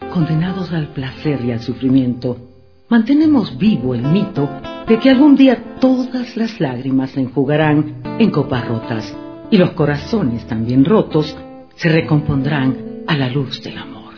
condenados al placer y al sufrimiento, mantenemos vivo el mito de que algún día todas las lágrimas se enjugarán en copas rotas y los corazones también rotos se recompondrán a la luz del amor.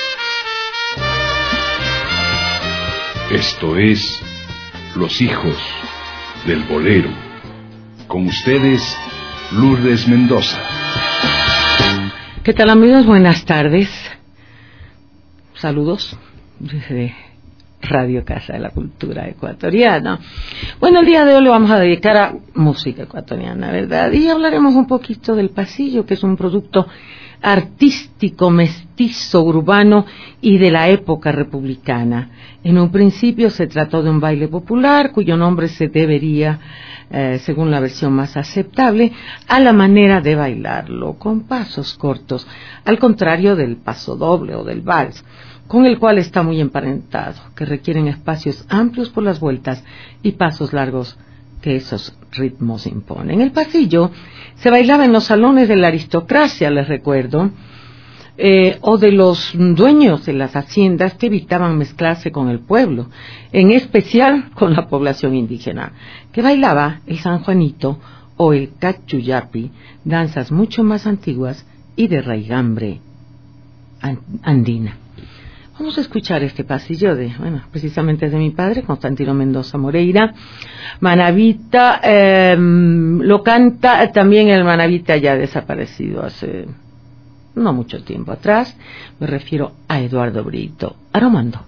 Esto es Los Hijos del Bolero. Con ustedes, Lourdes Mendoza. ¿Qué tal, amigos? Buenas tardes. Saludos desde Radio Casa de la Cultura Ecuatoriana. Bueno, el día de hoy lo vamos a dedicar a música ecuatoriana, ¿verdad? Y hablaremos un poquito del pasillo, que es un producto artístico, mestizo, urbano y de la época republicana. En un principio se trató de un baile popular cuyo nombre se debería, según la versión más aceptable, a la manera de bailarlo, con pasos cortos, al contrario del paso doble o del vals, con el cual está muy emparentado, que requieren espacios amplios por las vueltas y pasos largos que esos ritmos imponen. El pasillo se bailaba en los salones de la aristocracia, les recuerdo, o de los dueños de las haciendas que evitaban mezclarse con el pueblo, en especial con la población indígena, que bailaba el San Juanito o el Cachuyapi, danzas mucho más antiguas y de raigambre andina. Vamos a escuchar este pasillo precisamente de mi padre, Constantino Mendoza Moreira. Manabita, lo canta también el Manabita ya desaparecido hace no mucho tiempo atrás. Me refiero a Eduardo Brito, Aromando.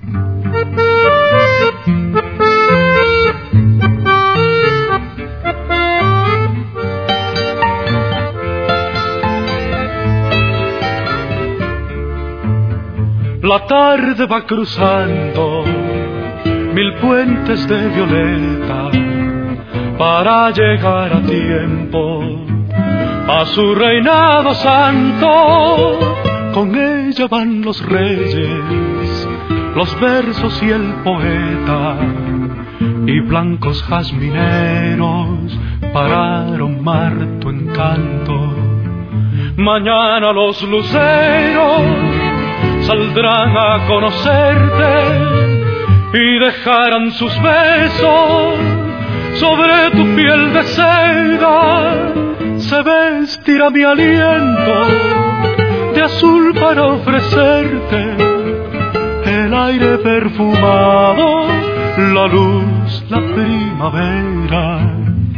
La tarde va cruzando mil puentes de violeta para llegar a tiempo a su reinado santo. Con ella van los reyes, los versos y el poeta, y blancos jazmineros para aromar tu encanto. Mañana los luceros saldrán a conocerte y dejarán sus besos sobre tu piel de seda. Se vestirá mi aliento de azul para ofrecerte el aire perfumado, la luz, la primavera.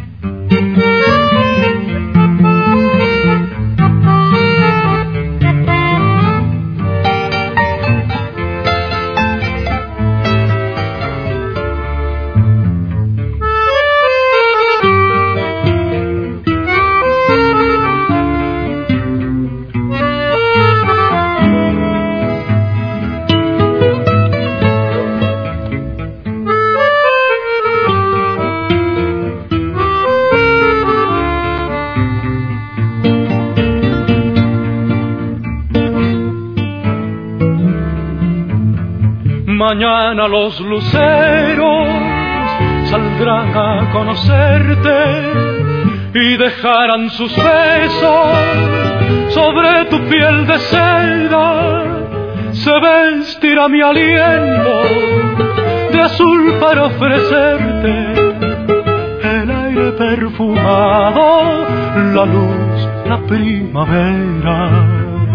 Mañana los luceros saldrán a conocerte y dejarán sus besos sobre tu piel de seda. Se vestirá mi aliento de azul para ofrecerte el aire perfumado, la luz, la primavera.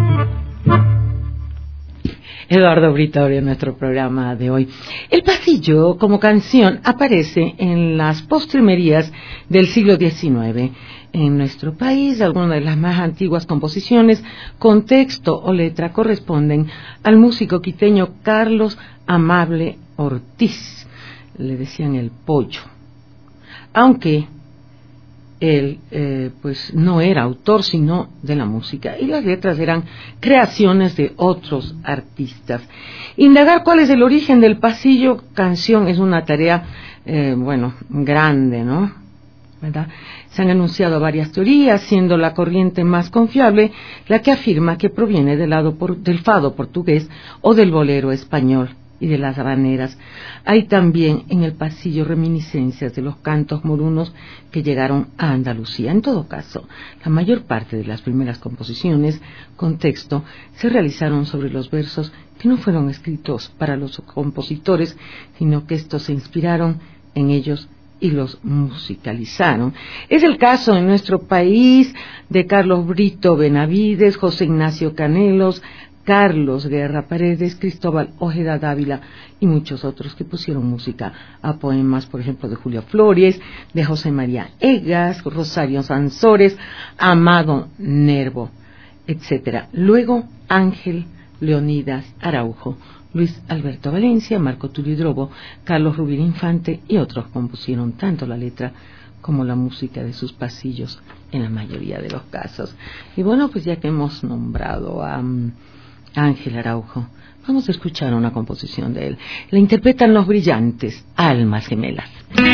Eduardo Brito en nuestro programa de hoy. El pasillo, como canción, aparece en las postrimerías del siglo XIX. En nuestro país, algunas de las más antiguas composiciones con texto o letra corresponden al músico quiteño Carlos Amable Ortiz. Le decían el Pollo. Aunque él no era autor sino de la música, y las letras eran creaciones de otros artistas. Indagar cuál es el origen del pasillo canción es una tarea grande, ¿no? ¿Verdad? Se han anunciado varias teorías, siendo la corriente más confiable la que afirma que proviene del fado portugués o del bolero español, y de las habaneras. Hay también en el pasillo reminiscencias de los cantos morunos que llegaron a Andalucía. En todo caso, la mayor parte de las primeras composiciones con texto se realizaron sobre los versos que no fueron escritos para los compositores, sino que estos se inspiraron en ellos y los musicalizaron. Es el caso en nuestro país de Carlos Brito Benavides, José Ignacio Canelos, Carlos Guerra Paredes, Cristóbal Ojeda Dávila y muchos otros que pusieron música a poemas, por ejemplo, de Julio Flores, de José María Egas, Rosario Sansores, Amado Nervo, etcétera. Luego Ángel Leonidas Araujo, Luis Alberto Valencia, Marco Tulio Drobo, Carlos Rubín Infante y otros compusieron tanto la letra como la música de sus pasillos en la mayoría de los casos. Y bueno, pues ya que hemos nombrado a Ángel Araujo, vamos a escuchar una composición de él. La interpretan Los Brillantes, Almas Gemelas.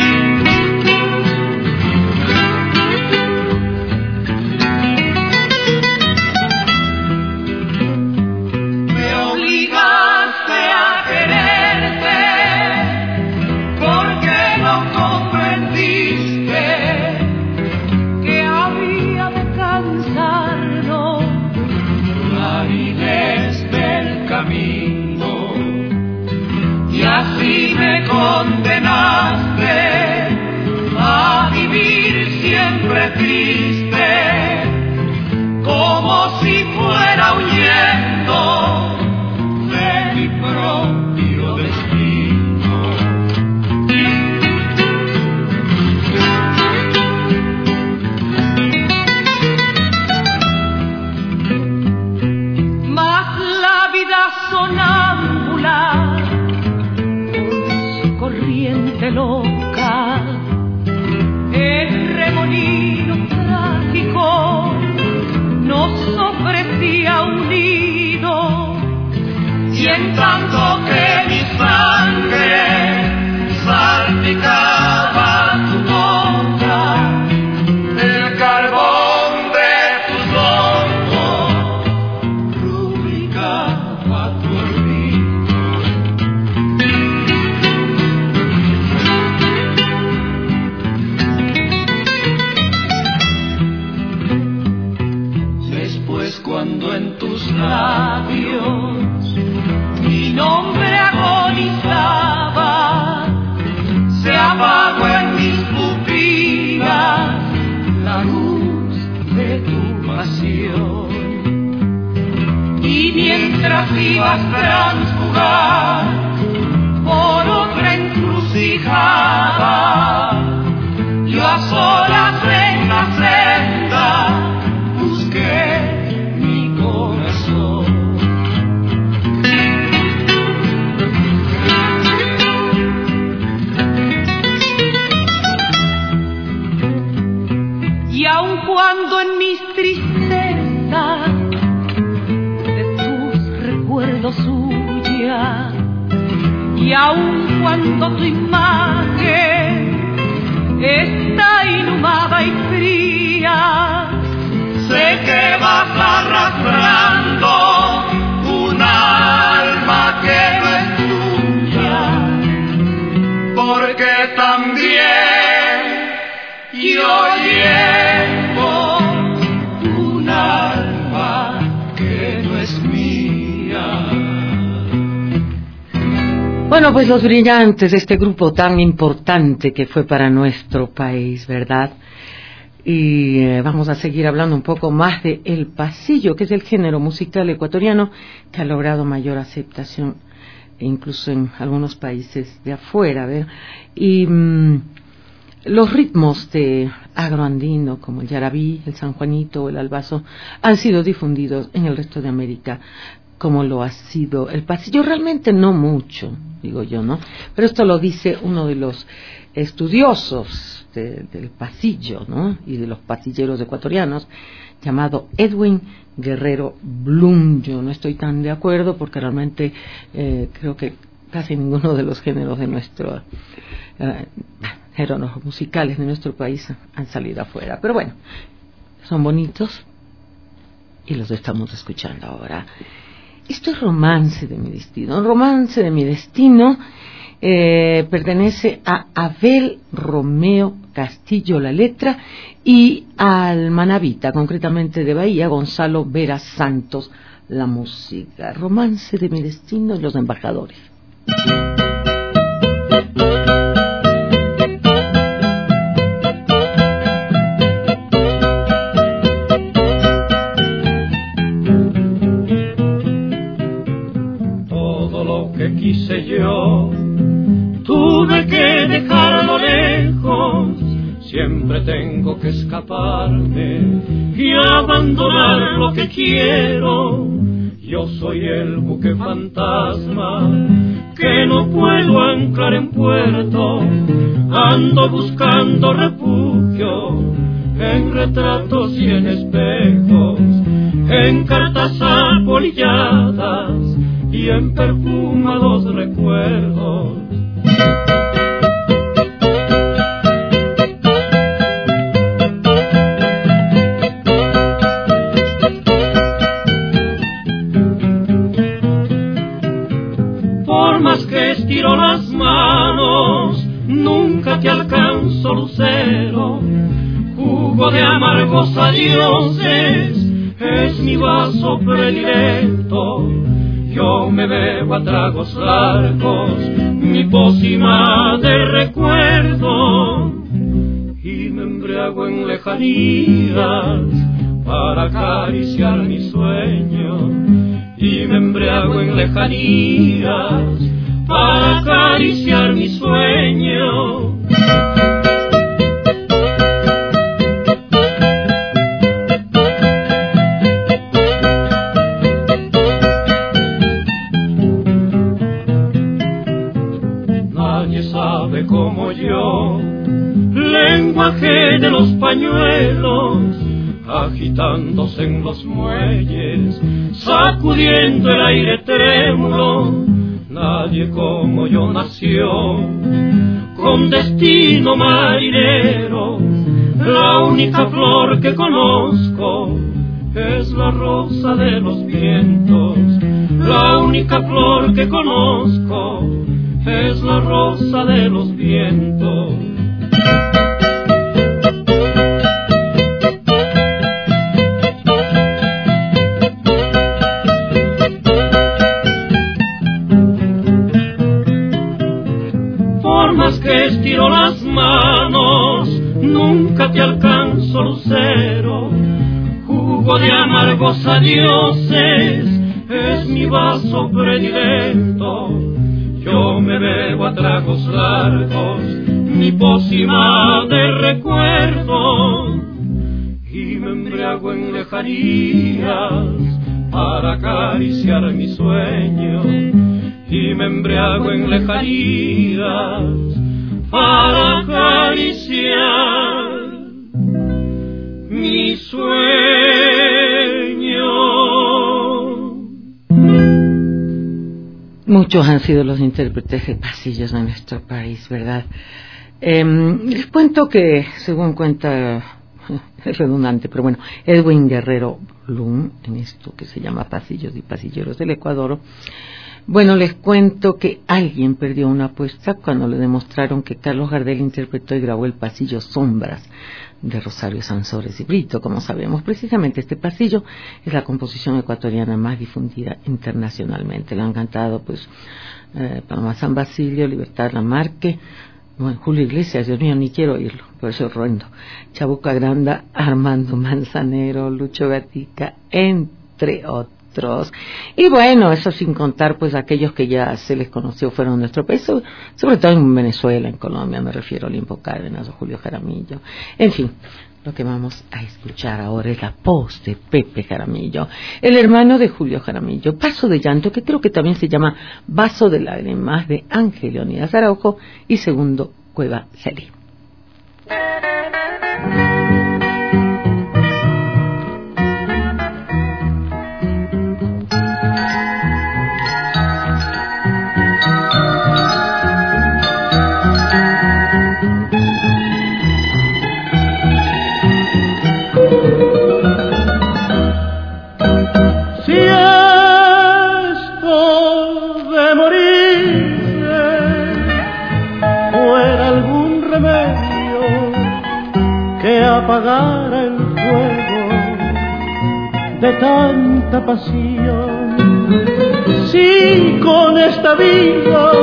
Condenaste a vivir siempre triste, como si fuera huyendo de mi propio destino. Mas la vida sonámbula loca, el remolino trágico nos ofrecía un nido, y en tanto que mi sangre salpicaba tu boca, el carbón de tus ojos rubricaba tu olvido. Cuando en tus labios mi nombre agonizaba, se apagó en mis pupilas la luz de tu pasión. Y mientras ibas transfugar por otra encrucijada, yo a solas en la senda busqué cuando en mis tristezas de tus recuerdos huya, y aun cuando tu imagen está inhumada y fría, sé que vas arrastrando un alma que no es tuya, porque también yo llevo un alma que no es mía. Bueno, pues Los Brillantes, este grupo tan importante que fue para nuestro país, ¿verdad? Y vamos a seguir hablando un poco más de el pasillo, que es el género musical ecuatoriano que ha logrado mayor aceptación, incluso en algunos países de afuera, ¿verdad? Y los ritmos de agroandino, como el yarabí, el sanjuanito o el albazo, han sido difundidos en el resto de América, como lo ha sido el pasillo. Realmente no mucho, digo yo, ¿no? Pero esto lo dice uno de los estudiosos del pasillo, ¿no? Y de los pasilleros ecuatorianos, llamado Edwin Guerrero Blum. Yo no estoy tan de acuerdo porque realmente creo que casi ninguno de los géneros de nuestro géneros musicales de nuestro país han salido afuera, pero bueno, son bonitos y los estamos escuchando ahora. Esto es Romance de mi destino. Romance de mi destino pertenece a Abel Romeo Castillo, la letra, y al Manavita, concretamente de Bahía, Gonzalo Vera Santos, la música. Romance de mi destino y los embajadores. Todo lo que quise yo tuve que dejarlo lejos. Siempre tengo que escaparme y abandonar lo que quiero. Yo soy el buque fantasma que no puedo anclar en puerto. Ando buscando refugio en retratos y en espejos, en cartas apolilladas y en perfumados recuerdos. Por más que estiro las manos, nunca te alcanzo, lucero. Jugo de amargos adioses es mi vaso predilecto. Yo me bebo a tragos largos mi pócima de recuerdo y me embriago en lejanías para acariciar mi sueño. Y me embriago en lejanías para acariciar mi sueño. Nadie sabe como yo lenguaje de los pañuelos, agitándose en los muelles, sacudiendo el aire trémulo. Nadie como yo nació con destino marinero. La única flor que conozco es la rosa de los vientos. La única flor que conozco es la rosa de los vientos. Que estiro las manos, nunca te alcanzo, lucero. Jugo de amargos adioses es mi vaso predilecto. Yo me bebo a tragos largos mi pócima de recuerdo y me embriago en lejanías para acariciar mi sueño. Y me embriago en lejanías para acariciar mi sueño. Muchos han sido los intérpretes de pasillos de nuestro país, ¿verdad? Les cuento que, según cuenta, es redundante, pero bueno, Edwin Guerrero Blum, en esto que se llama Pasillos y Pasilleros del Ecuador. Bueno, les cuento que alguien perdió una apuesta cuando le demostraron que Carlos Gardel interpretó y grabó el pasillo Sombras de Rosario Sansores y Brito. Como sabemos, precisamente este pasillo es la composición ecuatoriana más difundida internacionalmente. La han cantado pues Paloma San Basilio, Libertad Lamarque, bueno, Julio Iglesias, Dios mío, ni quiero oírlo, por eso es horrendo, Chabuca Granda, Armando Manzanero, Lucho Gatica, entre otros. Y bueno, eso sin contar pues aquellos que ya se les conoció fueron nuestro país, sobre todo en Venezuela, en Colombia, me refiero a Olimpo Cárdenas o Julio Jaramillo. En fin, lo que vamos a escuchar ahora es la voz de Pepe Jaramillo, el hermano de Julio Jaramillo, Vaso de Llanto, que creo que también se llama Vaso de Lágrimas, de Ángel Leonidas Araujo, y segundo, Cueva Celí. de morirse fuera algún remedio que apagara el fuego de tanta pasión. Si con esta vida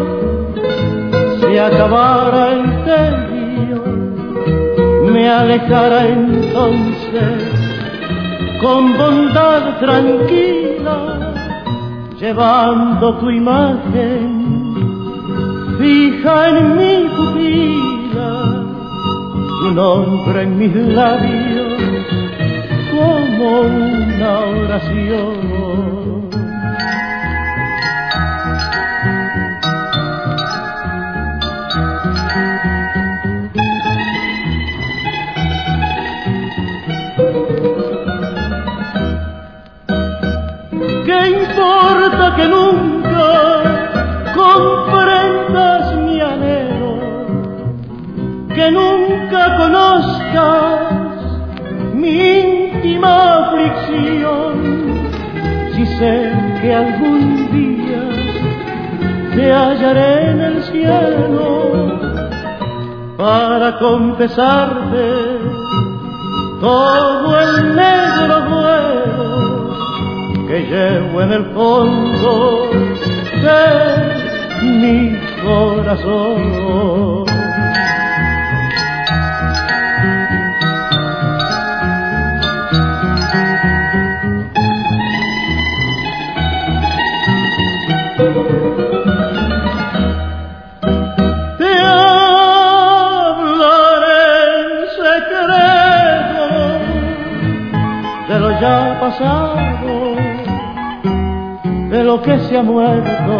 se acabara el tedio, me alejara entonces con bondad tranquila, llevando tu imagen fija en mi pupila, tu nombre en mis labios como una oración. ¿Qué importa que nunca comprendas mi anhelo, que nunca conozcas mi íntima aflicción? Si sé que algún día te hallaré en el cielo para confesarte todo el negro duelo que llevo en el fondo de mi corazón. Te hablaré en secreto de lo ya pasado, de lo que se ha muerto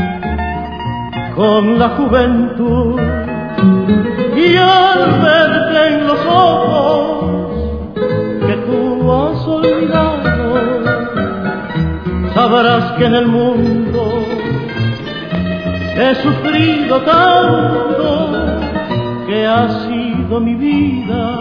con la juventud, y al verte en los ojos que tú has olvidado, sabrás que en el mundo he sufrido tanto, que ha sido mi vida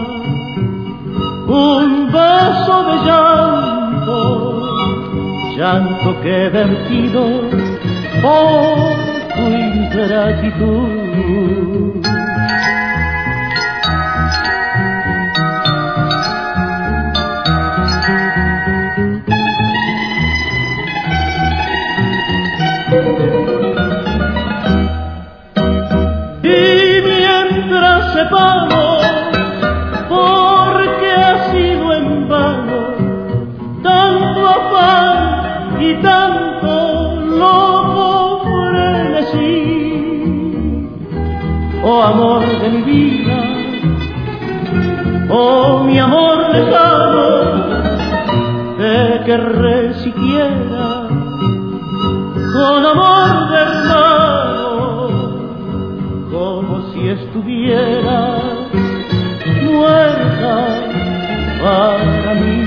un vaso de llanto, llanto que he vertido por tu ingratitud. Y mientras sepamos porque ha sido en vano tanto afán y tanto loco frenesí, oh amor de mi vida, oh mi amor lejano, te querré siquiera con amor de hermano, como si estuviera muerta para mí.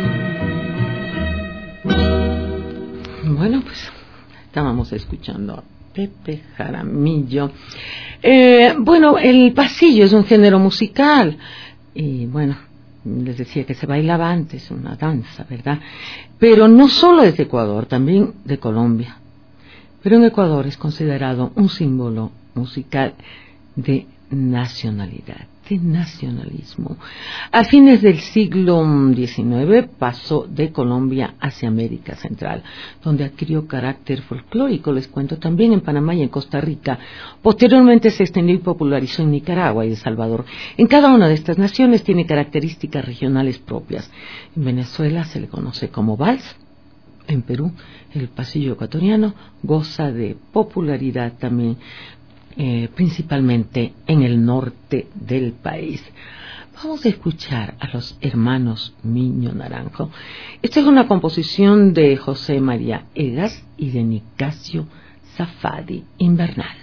Bueno, pues estábamos escuchando a Pepe Jaramillo. Bueno, el pasillo es un género musical y bueno, les decía que se bailaba antes, una danza, ¿verdad? Pero no solo es de Ecuador, también de Colombia. Pero en Ecuador es considerado un símbolo musical de nacionalidad, de nacionalismo. A fines del siglo XIX pasó de Colombia hacia América Central, donde adquirió carácter folclórico, les cuento, también en Panamá y en Costa Rica. Posteriormente se extendió y popularizó en Nicaragua y El Salvador. En cada una de estas naciones tiene características regionales propias. En Venezuela se le conoce como vals. En Perú, el pasillo ecuatoriano goza de popularidad también, principalmente en el norte del país. Vamos a escuchar a los hermanos Miño Naranjo. Esta es una composición de José María Egas y de Nicasio Zafadi, Invernal.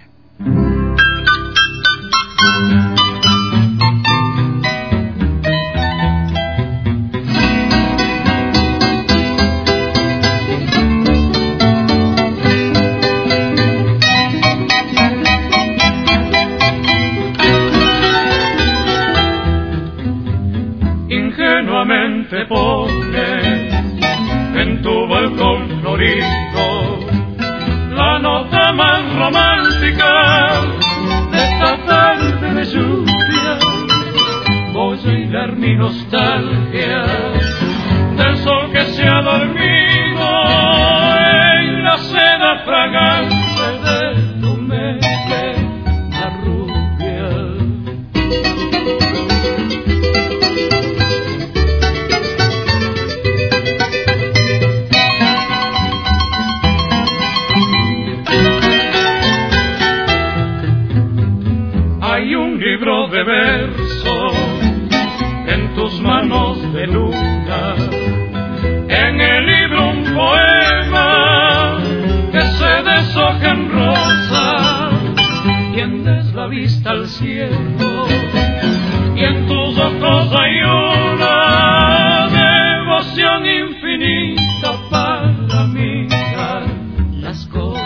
Ingenuamente pones en tu balcón florido nota más romántica de esta tarde de lluvia. Voy a hilar mi nostalgia del sol que se ha dormido en la seda fragante de tu melena rubia. Hay un libro de versos en tus manos de luna, en el libro un poema que se deshoja en rosa. Tiendes la vista al cielo y en tus ojos hay una devoción infinita para mirar las cosas.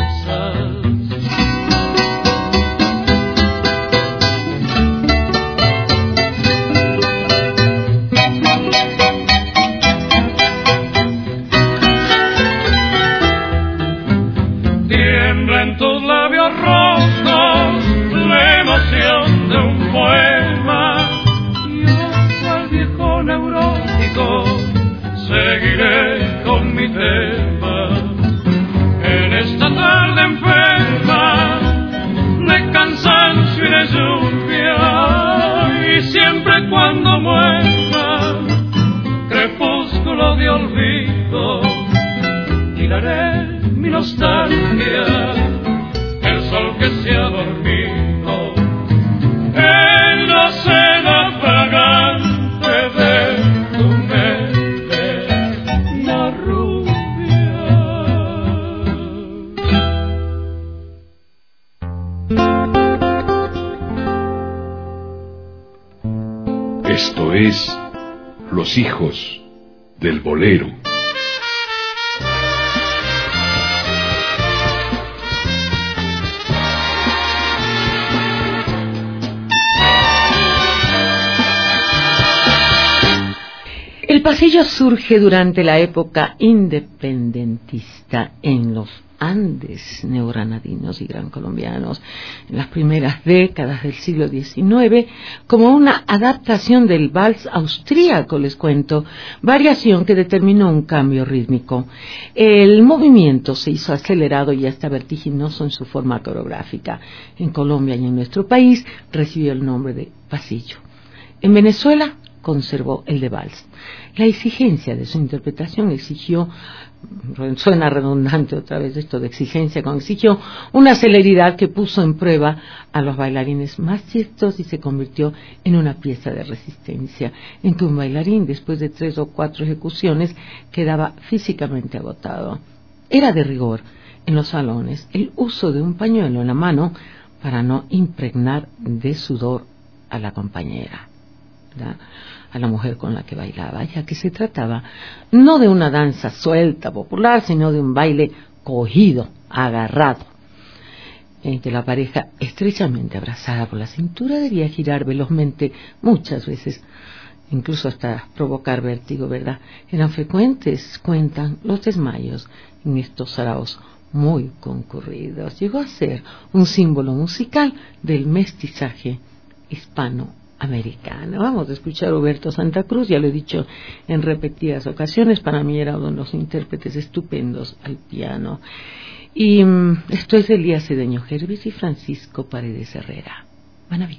En tus labios rojos la emoción de un poema. Yo, al viejo neurótico, seguiré con mi tema. En esta tarde enferma de cansancio y de lluvia, y siempre cuando muera crepúsculo de olvido, tiraré mi nostalgia, el sol que se ha dormido en la seda fragante de tu melena rubia. Esto es Los Hijos del Bolero. El pasillo surge durante la época independentista en los Andes neogranadinos y gran colombianos, en las primeras décadas del siglo XIX, como una adaptación del vals austríaco, les cuento, variación que determinó un cambio rítmico. El movimiento se hizo acelerado y hasta vertiginoso en su forma coreográfica. En Colombia y en nuestro país recibió el nombre de pasillo. En Venezuela conservó el de vals. La exigencia de su interpretación exigió, suena redundante otra vez esto de exigencia, exigió una celeridad que puso en prueba a los bailarines más diestros y se convirtió en una pieza de resistencia, en que un bailarín, después de 3 o 4 ejecuciones, quedaba físicamente agotado. Era de rigor en los salones el uso de un pañuelo en la mano para no impregnar de sudor a la compañera, ¿verdad?, a la mujer con la que bailaba, ya que se trataba no de una danza suelta, popular, sino de un baile cogido, agarrado, en que la pareja, estrechamente abrazada por la cintura, debía girar velozmente, muchas veces, incluso hasta provocar vértigo, ¿verdad? Eran frecuentes, cuentan, los desmayos en estos saraos muy concurridos. Llegó a ser un símbolo musical del mestizaje hispanoamericano. Vamos a escuchar a Huberto Santa Cruz, ya lo he dicho en repetidas ocasiones, para mí era uno de los intérpretes estupendos al piano. Y esto es Elías Cedeño Gervis y Francisco Paredes Herrera. Manaví.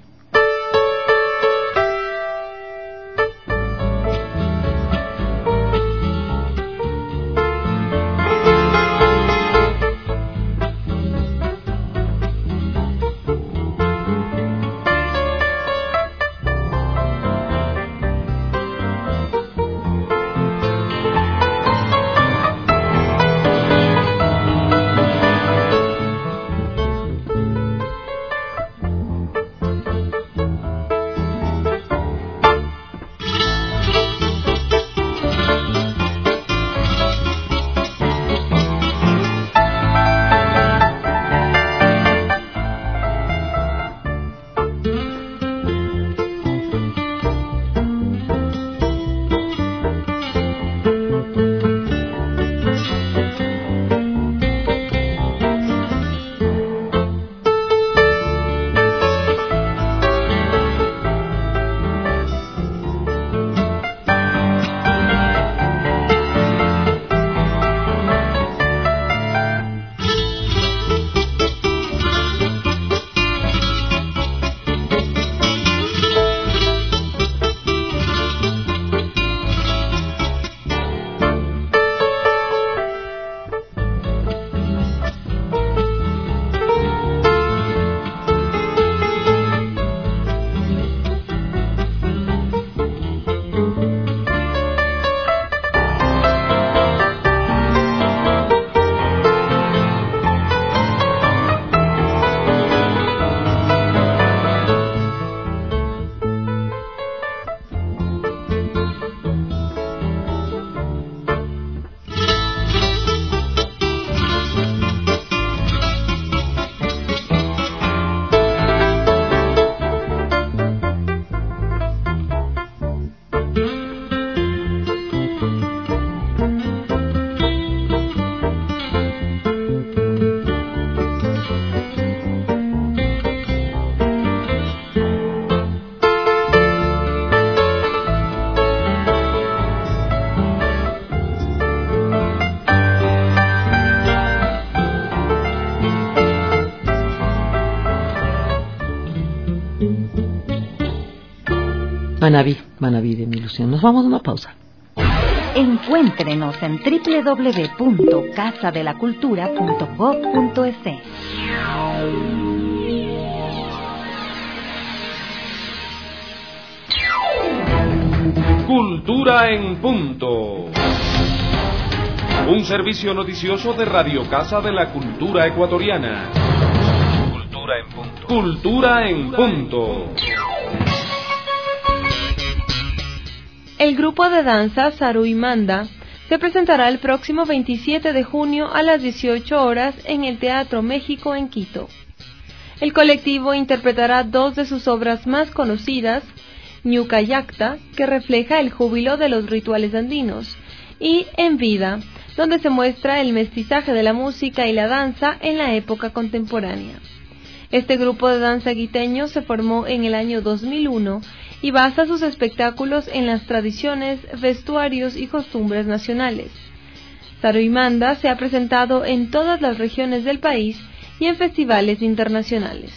Manabí de mi ilusión. Nos vamos a una pausa. Encuéntrenos en www.casadelacultura.gov.es. Cultura en punto. Un servicio noticioso de Radio Casa de la Cultura Ecuatoriana. Cultura en punto. Cultura en punto. El grupo de danza Saru y Manda se presentará el próximo 27 de junio a las 18 horas en el Teatro México en Quito. El colectivo interpretará dos de sus obras más conocidas, Ñucayacta, que refleja el júbilo de los rituales andinos, y En Vida, donde se muestra el mestizaje de la música y la danza en la época contemporánea. Este grupo de danza quiteño se formó en el año 2001 y basa sus espectáculos en las tradiciones, vestuarios y costumbres nacionales. Saru y Manda se ha presentado en todas las regiones del país y en festivales internacionales.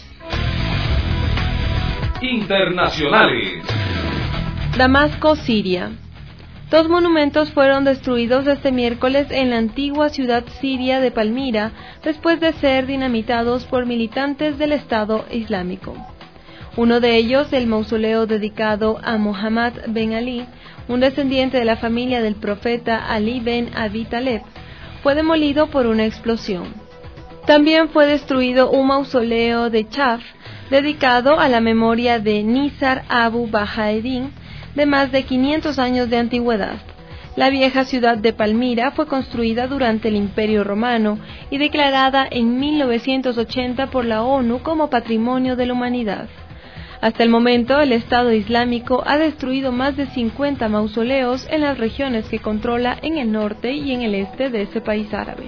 Internacionales. Damasco, Siria. 2 monumentos fueron destruidos este miércoles en la antigua ciudad siria de Palmira, después de ser dinamitados por militantes del Estado Islámico. Uno de ellos, el mausoleo dedicado a Muhammad ben Ali, un descendiente de la familia del profeta Ali ben Abi Taleb, fue demolido por una explosión. También fue destruido un mausoleo de Chaf, dedicado a la memoria de Nizar Abu Bahaeddin, de más de 500 años de antigüedad. La vieja ciudad de Palmira fue construida durante el Imperio Romano y declarada en 1980 por la ONU como Patrimonio de la Humanidad. Hasta el momento, el Estado Islámico ha destruido más de 50 mausoleos en las regiones que controla en el norte y en el este de ese país árabe.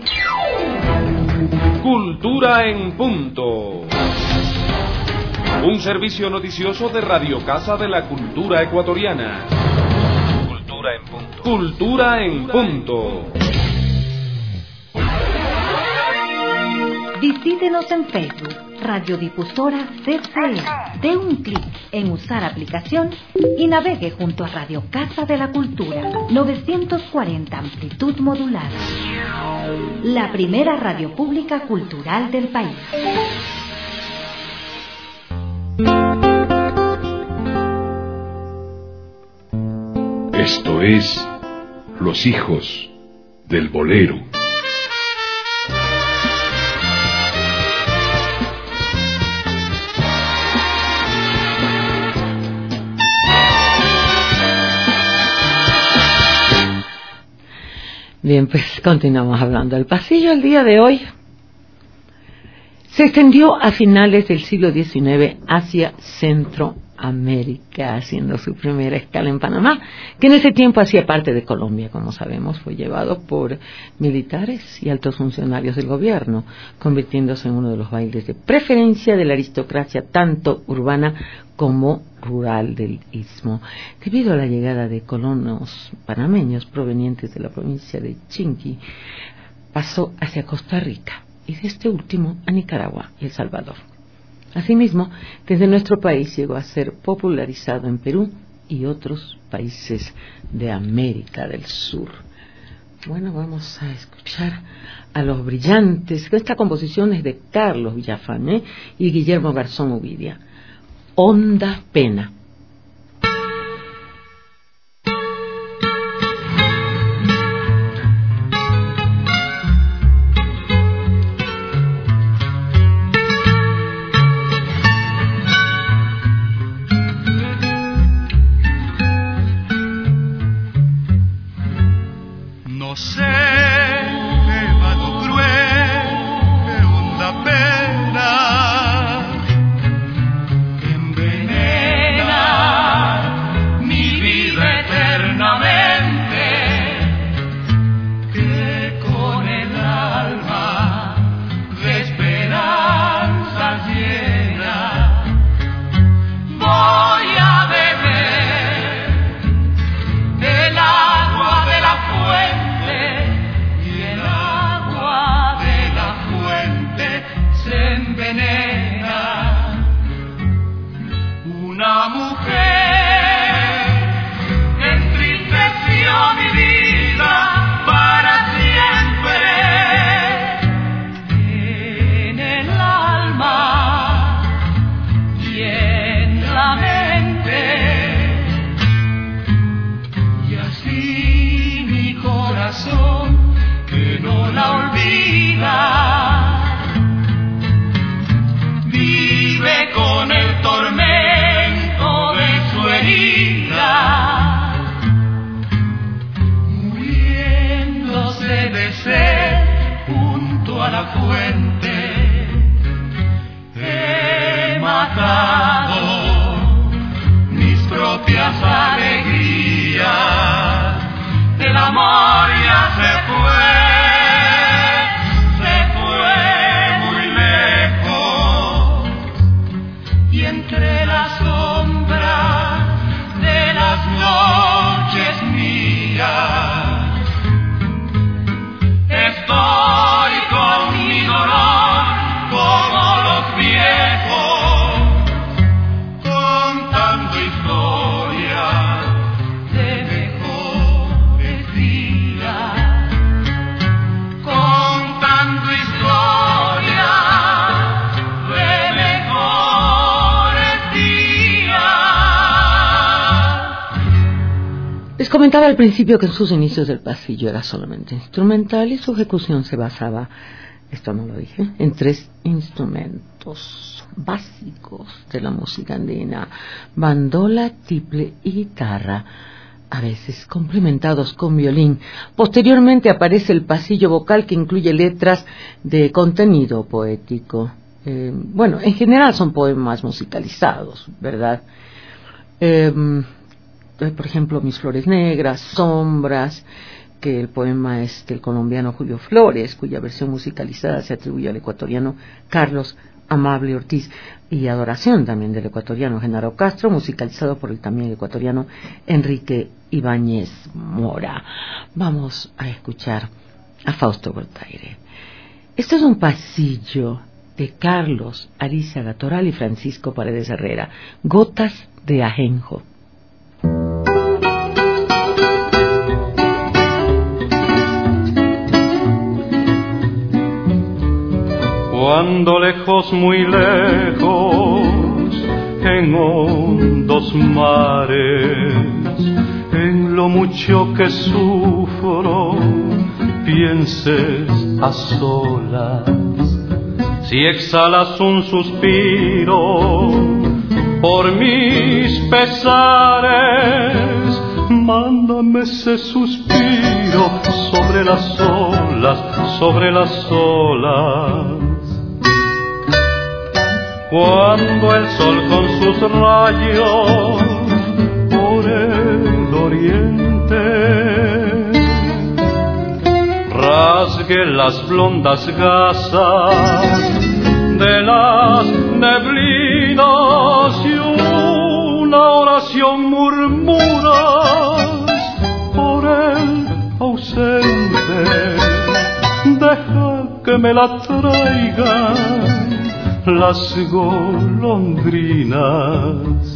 Cultura en punto. Un servicio noticioso de Radio Casa de la Cultura Ecuatoriana. Cultura en punto. Cultura en punto. Visítenos en Facebook, Radiodifusora CCE. Dé un clic en usar aplicación y navegue junto a Radio Casa de la Cultura. 940 amplitud modulada. La primera radio pública cultural del país. Esto es Los Hijos del Bolero. Bien, pues continuamos hablando. El pasillo el día de hoy se extendió a finales del siglo XIX hacia Centroamérica, haciendo su primera escala en Panamá, que en ese tiempo hacía parte de Colombia, como sabemos. Fue llevado por militares y altos funcionarios del gobierno, convirtiéndose en uno de los bailes de preferencia de la aristocracia, tanto urbana como rural del Istmo. Debido a la llegada de colonos panameños provenientes de la provincia de Chinqui, pasó hacia Costa Rica, y de este último a Nicaragua y El Salvador. Asimismo, desde nuestro país llegó a ser popularizado en Perú y otros países de América del Sur. Bueno, vamos a escuchar a Los Brillantes. Esta composición es de Carlos Villafañe y Guillermo Garzón Uvidia. Honda Pena. No sé qué mano cruel, qué honda pena envenena mi vida eternamente, que con el alma de esperanza llena voy a beber el agua de la fuente, y el agua de la fuente se envenena. Una mujer fuente. He matado mis propias alegrías, el amor ya se fue muy lejos, y entre las sombras de las noches mías estoy con mi dolor como los viejos, contando historias de mejores días, contando historias de mejores días. Les comentaba al principio que en sus inicios del pasillo era solamente instrumental y su ejecución se basaba, esto no lo dije, en 3 instrumentos básicos de la música andina: bandola, tiple y guitarra, a veces complementados con violín. Posteriormente aparece el pasillo vocal, que incluye letras de contenido poético. Bueno, en general son poemas musicalizados, ¿verdad? Por ejemplo, Mis Flores Negras, Sombras, que el poema es del colombiano Julio Flores, cuya versión musicalizada se atribuye al ecuatoriano Carlos Amable Ortiz, y Adoración, también del ecuatoriano Genaro Castro, musicalizado por el también ecuatoriano Enrique Ibáñez Mora. Vamos a escuchar a Fausto Gortaire. Esto es un pasillo de Carlos Arízaga Toral y Francisco Paredes Herrera, Gotas de Ajenjo. Cuando lejos, muy lejos, en hondos mares, en lo mucho que sufro, pienses a solas, si exhalas un suspiro por mis pesares, mándame ese suspiro sobre las olas, sobre las olas. Cuando el sol con sus rayos por el oriente rasgue las blondas gasas de las neblinas y una oración murmuras por el ausente, deja que me la traigan las golondrinas.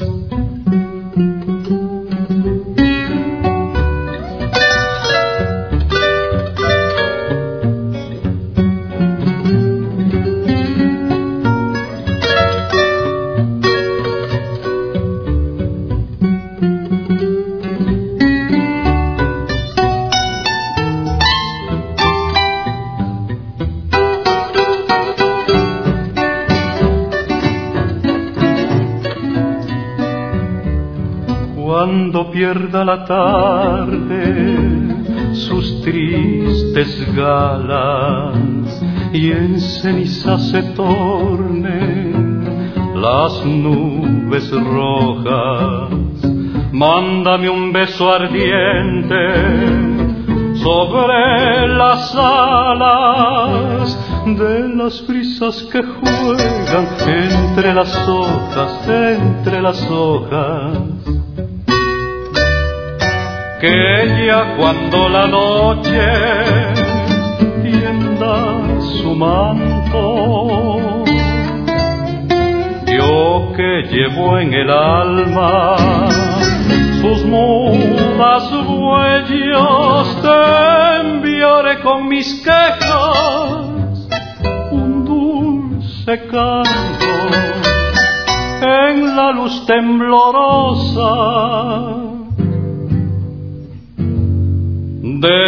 Cuando pierda la tarde sus tristes galas y en ceniza se tornen las nubes rojas, mándame un beso ardiente sobre las alas de las brisas que juegan entre las hojas, entre las hojas. Que ya cuando la noche tienda su manto, yo que llevo en el alma sus mudas huellas, te enviaré con mis quejas un dulce canto en la luz temblorosa de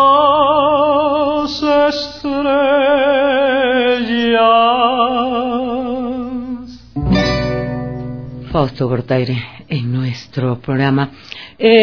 las estrellas. Fausto Gortaire en nuestro programa.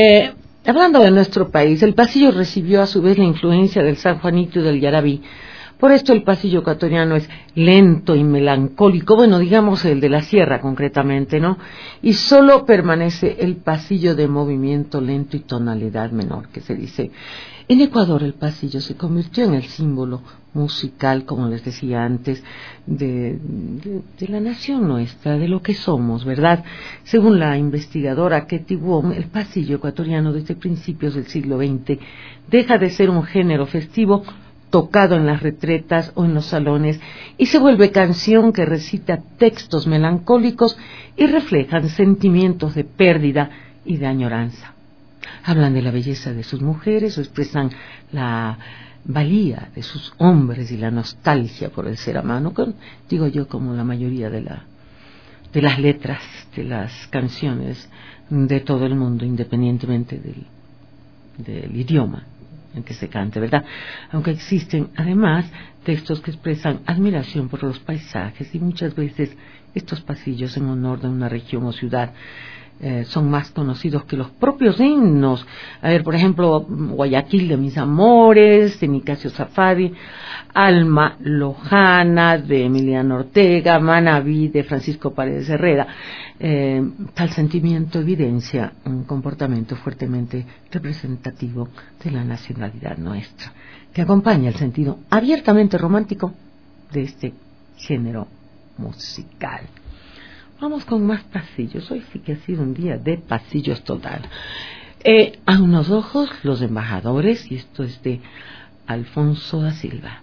Hablando de nuestro país, el pasillo recibió a su vez la influencia del San Juanito y del Yarabí Por esto el pasillo ecuatoriano es lento y melancólico, bueno, digamos el de la sierra concretamente, ¿no? Y solo permanece el pasillo de movimiento lento y tonalidad menor, que se dice. En Ecuador el pasillo se convirtió en el símbolo musical, como les decía antes, de la nación nuestra, de lo que somos, ¿verdad? Según la investigadora Ketty Wong, el pasillo ecuatoriano desde principios del siglo XX deja de ser un género festivo tocado en las retretas o en los salones y se vuelve canción que recita textos melancólicos y reflejan sentimientos de pérdida y de añoranza. Hablan de la belleza de sus mujeres o expresan la valía de sus hombres y la nostalgia por el ser amado, digo yo, como la mayoría de las letras de las canciones de todo el mundo, independientemente del idioma en que se cante, ¿verdad? Aunque existen además textos que expresan admiración por los paisajes y muchas veces estos pasillos en honor de una región o ciudad son más conocidos que los propios himnos. A ver, por ejemplo, Guayaquil de mis amores, de Nicasio Safadi, Alma Lojana de Emiliano Ortega, Manabí de Francisco Paredes Herrera. Tal sentimiento evidencia un comportamiento fuertemente representativo de la nacionalidad nuestra, que acompaña el sentido abiertamente romántico de este género musical. Vamos con más pasillos. Hoy sí que ha sido un día de pasillos total. A unos ojos, los embajadores, y esto es de Alfonso da Silva.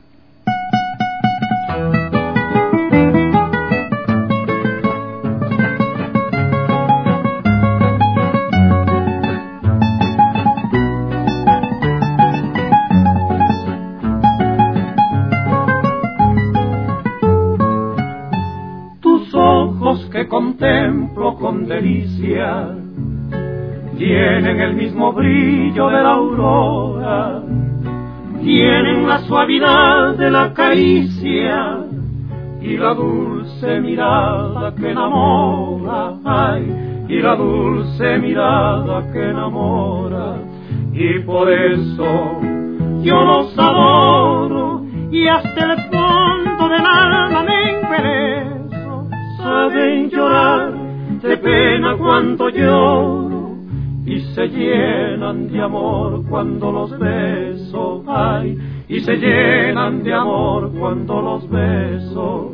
Que contemplo con delicia tienen el mismo brillo de la aurora, tienen la suavidad de la caricia y la dulce mirada que enamora, ay, y la dulce mirada que enamora, y por eso yo los adoro y hasta el fondo del alma me envenezo. Saben llorar de pena cuando lloro y se llenan de amor cuando los beso, ay, y se llenan de amor cuando los beso.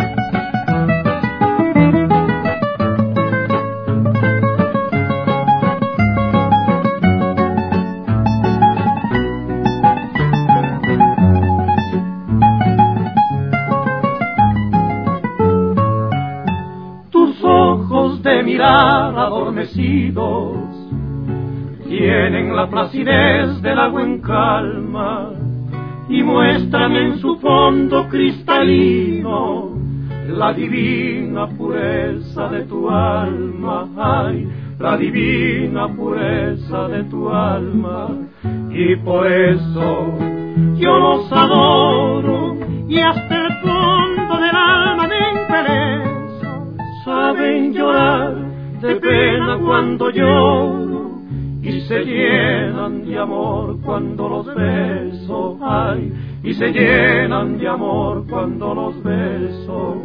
Mirar adormecidos tienen la placidez del agua en calma y muestran en su fondo cristalino la divina pureza de tu alma, ay, la divina pureza de tu alma, y por eso yo los adoro y hasta el fondo del alma me envenezo. Saben llorar de pena cuando lloro y se llenan de amor cuando los beso, ay, y se llenan de amor cuando los beso.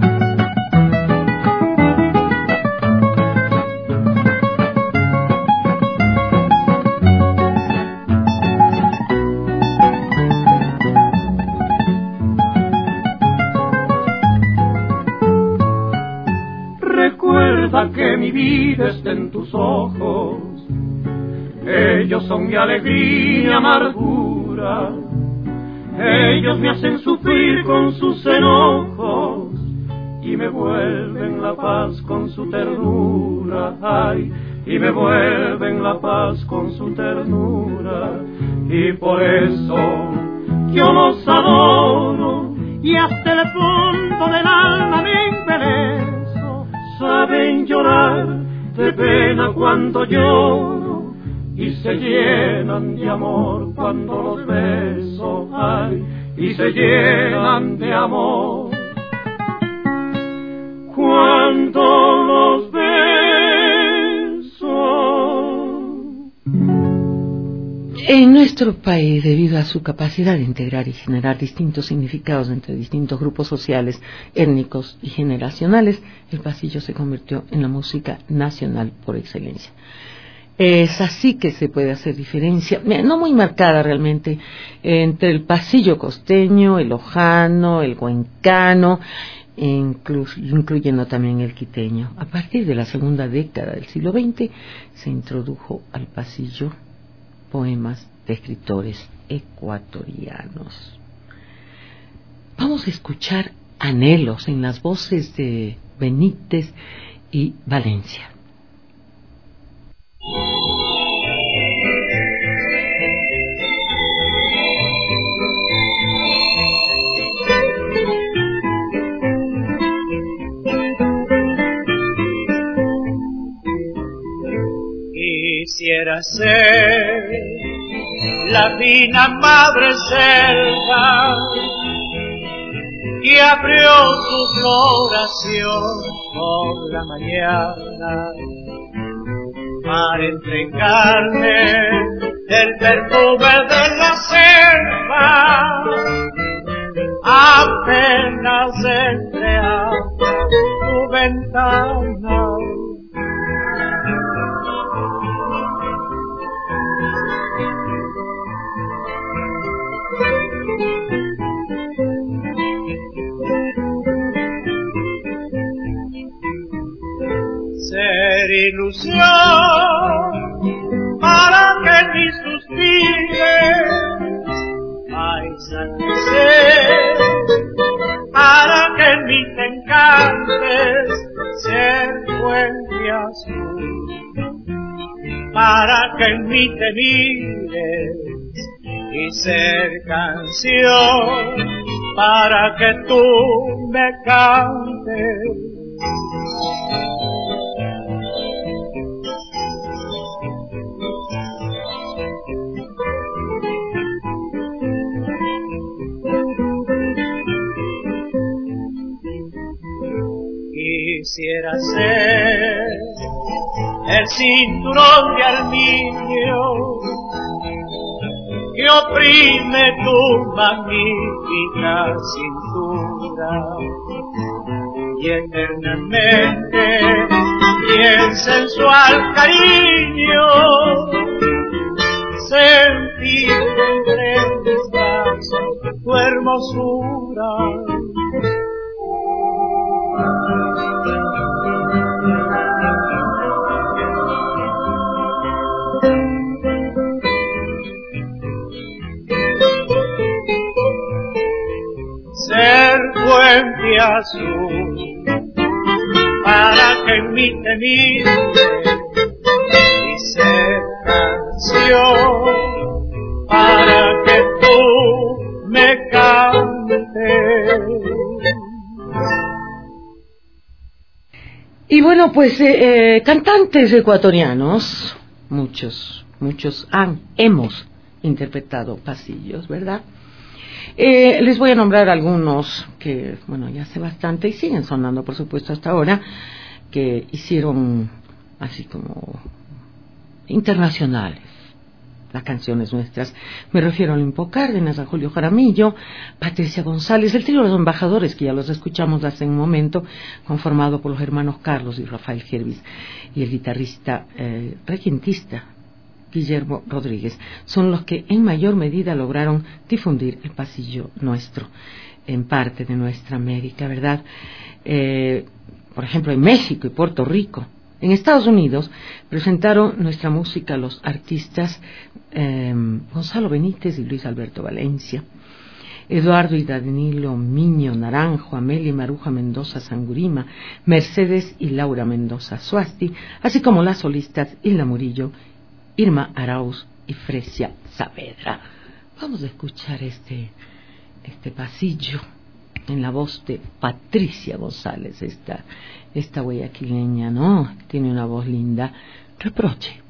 Que mi vida está en tus ojos, ellos son mi alegría y amargura, ellos me hacen sufrir con sus enojos y me vuelven la paz con su ternura, ay, y me vuelven la paz con su ternura, y por eso yo los adoro y hasta el fondo del alma me envenezo. Saben llorar de pena cuando lloro y se llenan de amor cuando los beso, ay, y se llenan de amor cuando los beso. En nuestro país, debido a su capacidad de integrar y generar distintos significados entre distintos grupos sociales, étnicos y generacionales, el pasillo se convirtió en la música nacional por excelencia. Es así que se puede hacer diferencia, no muy marcada realmente, entre el pasillo costeño, el lojano, el cuencano, incluyendo también el quiteño. A partir de la segunda década del siglo XX se introdujo al pasillo poemas de escritores ecuatorianos. Vamos a escuchar Anhelos en las voces de Benítez y Valencia. Quisiera ser la fina madre selva que abrió su floración por la mañana para entregarme el perfume de la selva, apenas entré a tu ventana. Ser ilusión para que ni suspires, paisaje para que ni te encantes, ser fuente azul para que ni te mires, y ser canción para que tú me cantes. Quisiera ser el cinturón de armiño que oprime tu magnífica cintura y eternamente y en sensual cariño sentir entre mis brazos tu hermosura. Ser puente azul para que en mí te mire y ser canción para que tú me cantes. Y bueno, pues cantantes ecuatorianos, muchos hemos interpretado pasillos, ¿verdad? Les voy a nombrar algunos que, bueno, ya hace bastante y siguen sonando, por supuesto, hasta ahora, que hicieron así como internacionales las canciones nuestras. Me refiero a Olimpo Cárdenas, a Julio Jaramillo, Patricia González, el trío de los embajadores, que ya los escuchamos hace un momento, conformado por los hermanos Carlos y Rafael Gervis, y el guitarrista, regentista, Guillermo Rodríguez, son los que en mayor medida lograron difundir el pasillo nuestro en parte de nuestra América, ¿verdad? Por ejemplo, en México y Puerto Rico. En Estados Unidos presentaron nuestra música los artistas Gonzalo Benítez y Luis Alberto Valencia, Eduardo y Danilo Miño Naranjo, Amelia y Maruja Mendoza Sangurima, Mercedes y Laura Mendoza Suasti, así como las solistas Hilda Murillo, Irma Arauz y Fresia Saavedra. Vamos a escuchar este pasillo en la voz de Patricia González, esta guayaquileña, ¿no? Tiene una voz linda. Reproche.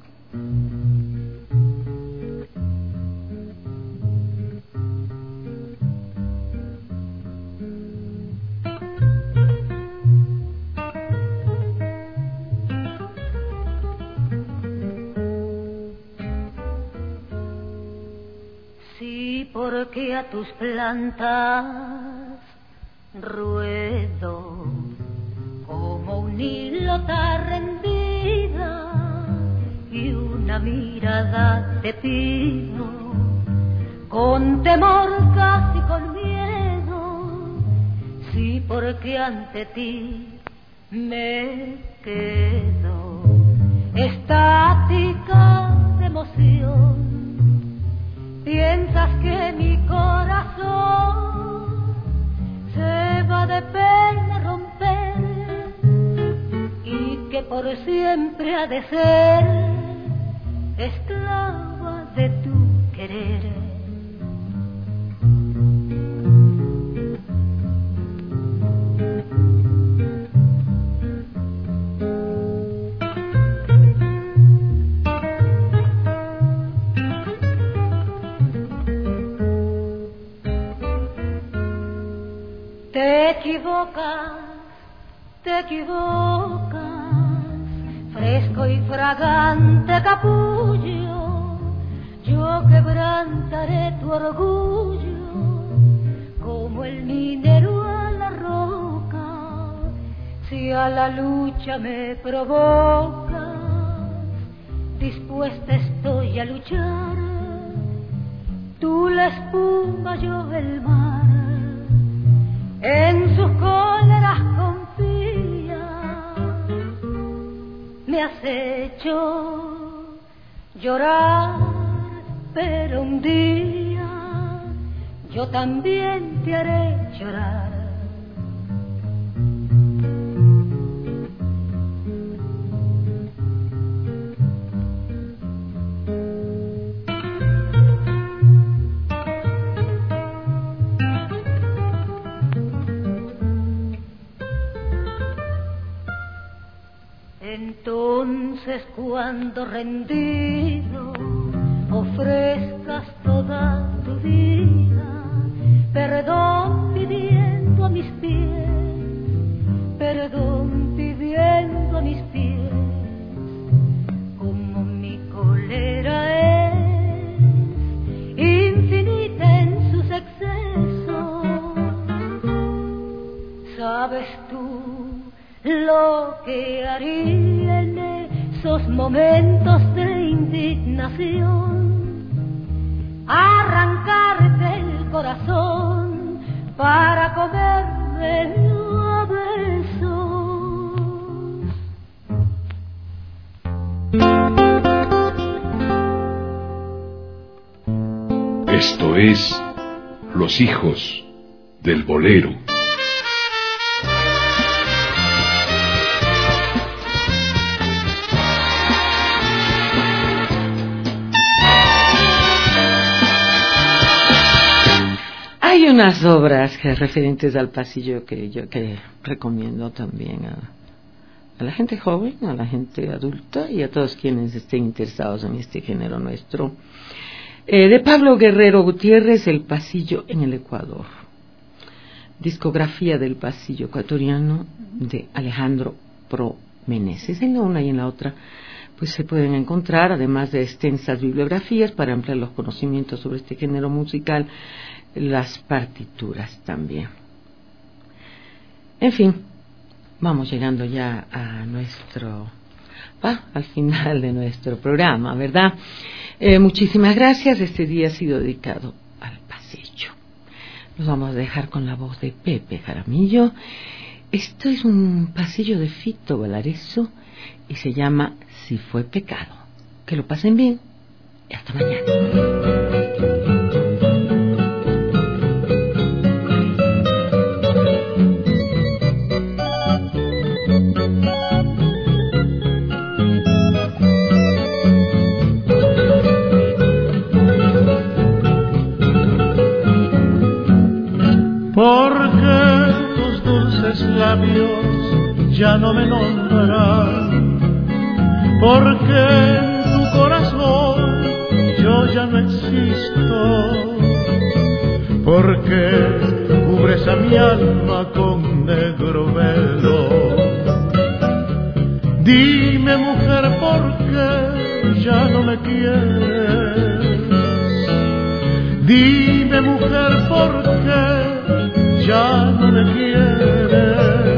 porque a tus plantas ruedo como un hilota rendida y una mirada te pido con temor casi con miedo, sí, porque ante ti me quedo estática de emoción. Piensas que mi corazón se va de pena romper y que por siempre ha de ser esclava de tu querer. Te equivocas, fresco y fragante capullo, yo quebrantaré tu orgullo, como el minero a la roca, si a la lucha me provocas, dispuesta estoy a luchar, tú la espuma, yo el mar. En sus cóleras confía, me has hecho llorar, pero un día yo también te haré llorar. Entonces cuando rendido ofrezcas toda tu vida, perdón pidiendo a mis pies, perdón pidiendo a mis pies, como mi cólera es infinita en sus excesos, sabes tú lo que haría en esos momentos de indignación, arrancarte el corazón para comérmelo a besos. Esto es Los Hijos del Bolero. Hay unas obras referentes al pasillo que yo recomiendo también a la gente joven, a la gente adulta y a todos quienes estén interesados en este género nuestro. De Pablo Guerrero Gutiérrez, El pasillo en el Ecuador. Discografía del pasillo ecuatoriano de Alejandro Pro Meneses. En la una y en la otra pues se pueden encontrar, además de extensas bibliografías para ampliar los conocimientos sobre este género musical, las partituras también. En fin, vamos llegando ya a al final de nuestro programa, ¿verdad? Muchísimas gracias. Este día ha sido dedicado al pasillo. Nos vamos a dejar con la voz de Pepe Jaramillo. Esto es un pasillo de Fito Valareso y se llama Si fue pecado. Que lo pasen bien y hasta mañana. Porque tus dulces labios ya no me nombran, porque en tu corazón yo ya no existo, porque cubres a mi alma con negro velo. Dime, mujer, ¿por qué ya no me quieres? Dime, Dime, mujer, ¿por qué ya no me quieres?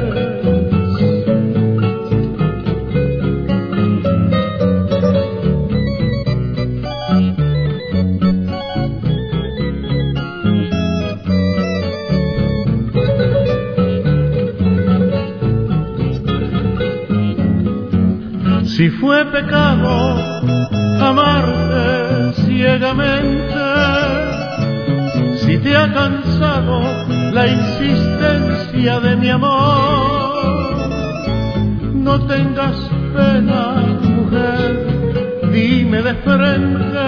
Si fue pecado amarte ciegamente, si te ha cansado la insistencia de mi amor, no tengas pena, mujer, dime de frente,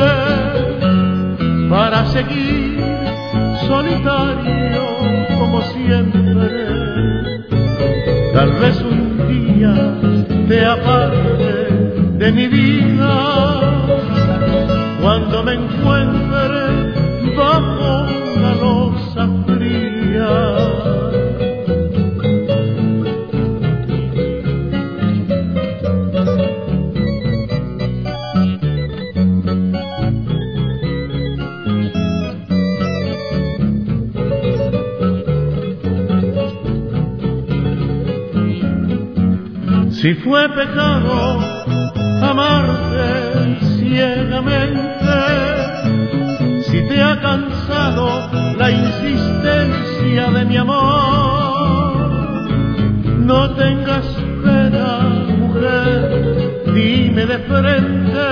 para seguir solitario como siempre. Tal vez un día te aparte de mi vida, cuando me encuentre bajo una losa fría. Si fue pecado amarte ciegamente, si te ha cansado la insistencia de mi amor, no tengas pena, mujer, dime de frente,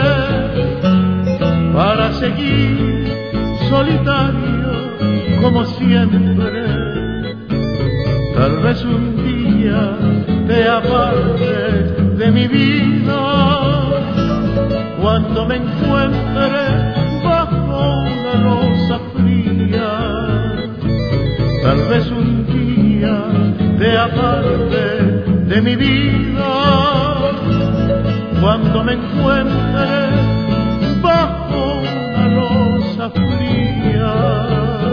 para seguir solitario como siempre. Tal vez un día te aparte de mi vida, cuando me encuentre bajo una losa fría. Tal vez un día te aparte de mi vida, cuando me encuentre bajo una losa fría.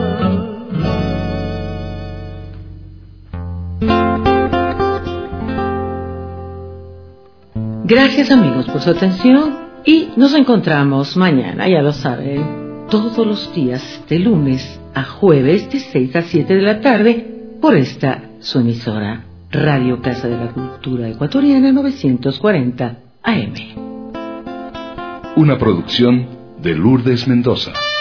Gracias amigos por su atención y nos encontramos mañana, ya lo saben, todos los días de lunes a jueves de 6 a 7 de la tarde por esta su emisora Radio Casa de la Cultura Ecuatoriana 940 AM. Una producción de Lourdes Mendoza.